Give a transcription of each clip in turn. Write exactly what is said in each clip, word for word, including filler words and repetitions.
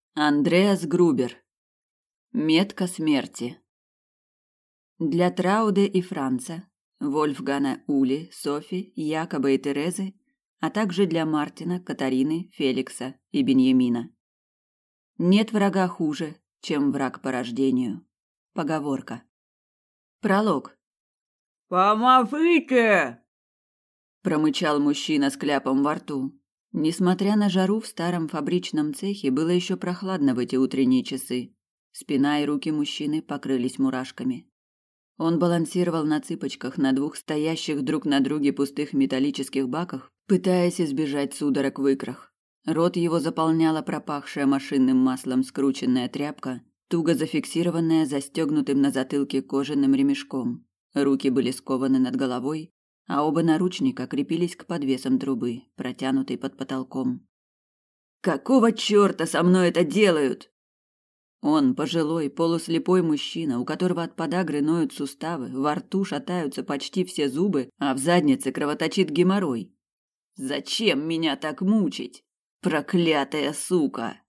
Андреас Грубер. Метка смерти. Для Трауде и Франца, Вольфгана, Ули, Софи, Якоба и Терезы, а также для Мартина, Катарины, Феликса и Беньямина. Нет врага хуже, чем враг по рождению. Поговорка. Пролог. «Помогите!» – промычал мужчина с кляпом во рту. Несмотря на жару, в старом фабричном цехе было еще прохладно в эти утренние часы. Спина и руки мужчины покрылись мурашками. Он балансировал на цыпочках на двух стоящих друг на друге пустых металлических баках, пытаясь избежать судорог в икрах. Рот его заполняла пропахшая машинным маслом скрученная тряпка, туго зафиксированная застегнутым на затылке кожаным ремешком. Руки были скованы над головой, а оба наручника крепились к подвесам трубы, протянутой под потолком. «Какого черта со мной это делают?» Он, пожилой, полуслепой мужчина, у которого от подагры ноют суставы, во рту шатаются почти все зубы, а в заднице кровоточит геморрой. «Зачем меня так мучить? Проклятая сука!»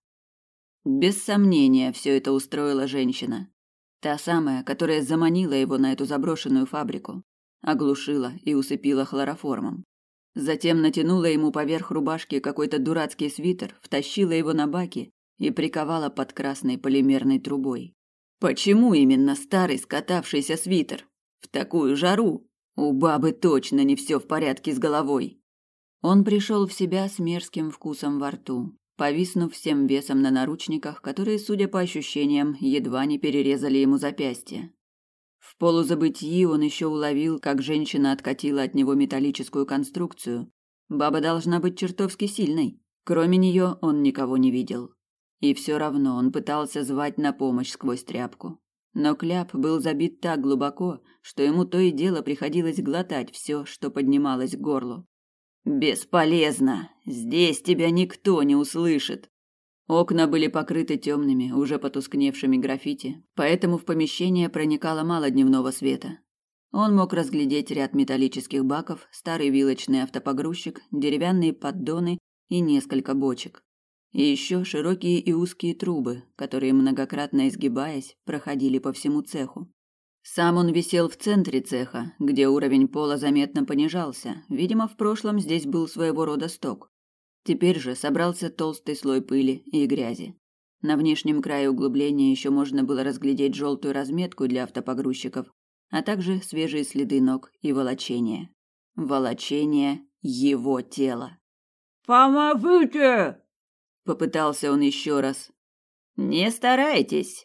Без сомнения, все это устроила женщина. Та самая, которая заманила его на эту заброшенную фабрику. Оглушила и усыпила хлороформом. Затем натянула ему поверх рубашки какой-то дурацкий свитер, втащила его на баки и приковала под красной полимерной трубой. Почему именно старый скатавшийся свитер? В такую жару? У бабы точно не все в порядке с головой. Он пришел в себя с мерзким вкусом во рту, повиснув всем весом на наручниках, которые, судя по ощущениям, едва не перерезали ему запястье. В полузабытии он еще уловил, как женщина откатила от него металлическую конструкцию. Баба должна быть чертовски сильной. Кроме нее он никого не видел. И все равно он пытался звать на помощь сквозь тряпку. Но кляп был забит так глубоко, что ему то и дело приходилось глотать все, что поднималось к горлу. «Бесполезно! Здесь тебя никто не услышит!» Окна были покрыты темными, уже потускневшими граффити, поэтому в помещение проникало мало дневного света. Он мог разглядеть ряд металлических баков, старый вилочный автопогрузчик, деревянные поддоны и несколько бочек. И еще широкие и узкие трубы, которые, многократно изгибаясь, проходили по всему цеху. Сам он висел в центре цеха, где уровень пола заметно понижался. Видимо, в прошлом здесь был своего рода сток. Теперь же собрался толстый слой пыли и грязи. На внешнем крае углубления еще можно было разглядеть желтую разметку для автопогрузчиков, а также свежие следы ног и волочения. Волочение его тела. «Помогите!» Попытался он еще раз. «Не старайтесь!»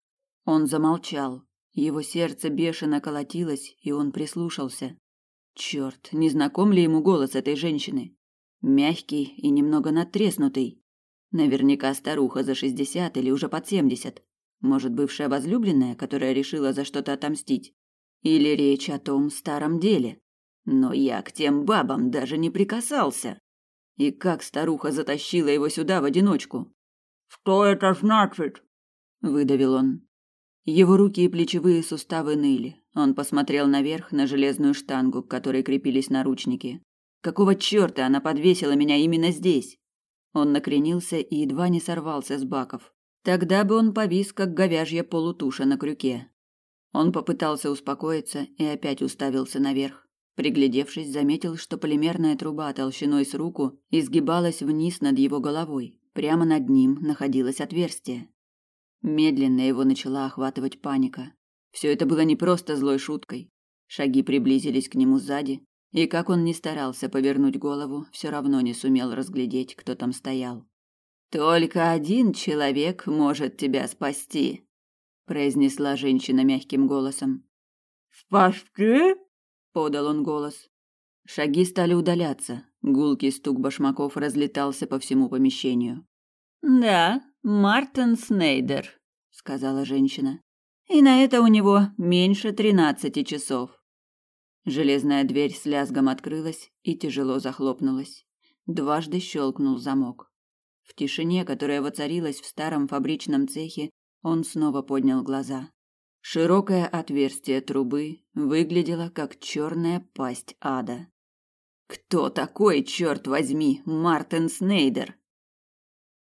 Он замолчал. Его сердце бешено колотилось, и он прислушался. Черт, не знаком ли ему голос этой женщины? Мягкий и немного надтреснутый. Наверняка старуха за шестьдесят или уже под семьдесят. Может, бывшая возлюбленная, которая решила за что-то отомстить. Или речь о том старом деле. Но я к тем бабам даже не прикасался. И как старуха затащила его сюда в одиночку? «Что это значит?» – выдавил он. Его руки и плечевые суставы ныли. Он посмотрел наверх на железную штангу, к которой крепились наручники. Какого черта она подвесила меня именно здесь? Он накренился и едва не сорвался с баков. Тогда бы он повис, как говяжья полутуша на крюке. Он попытался успокоиться и опять уставился наверх. Приглядевшись, заметил, что полимерная труба толщиной с руку изгибалась вниз над его головой. Прямо над ним находилось отверстие. Медленно его начала охватывать паника. Все это было не просто злой шуткой. Шаги приблизились к нему сзади, и как он ни старался повернуть голову, все равно не сумел разглядеть, кто там стоял. «Только один человек может тебя спасти», – произнесла женщина мягким голосом. «Спасти?» – подал он голос. Шаги стали удаляться. Гулкий стук башмаков разлетался по всему помещению. «Да, Мартин Снейдер», – сказала женщина. «И на это у него меньше тринадцати часов». Железная дверь с лязгом открылась и тяжело захлопнулась. Дважды щелкнул замок. В тишине, которая воцарилась в старом фабричном цехе, он снова поднял глаза. Широкое отверстие трубы выглядело как черная пасть ада. Кто такой, черт возьми, Мартин Снейдер?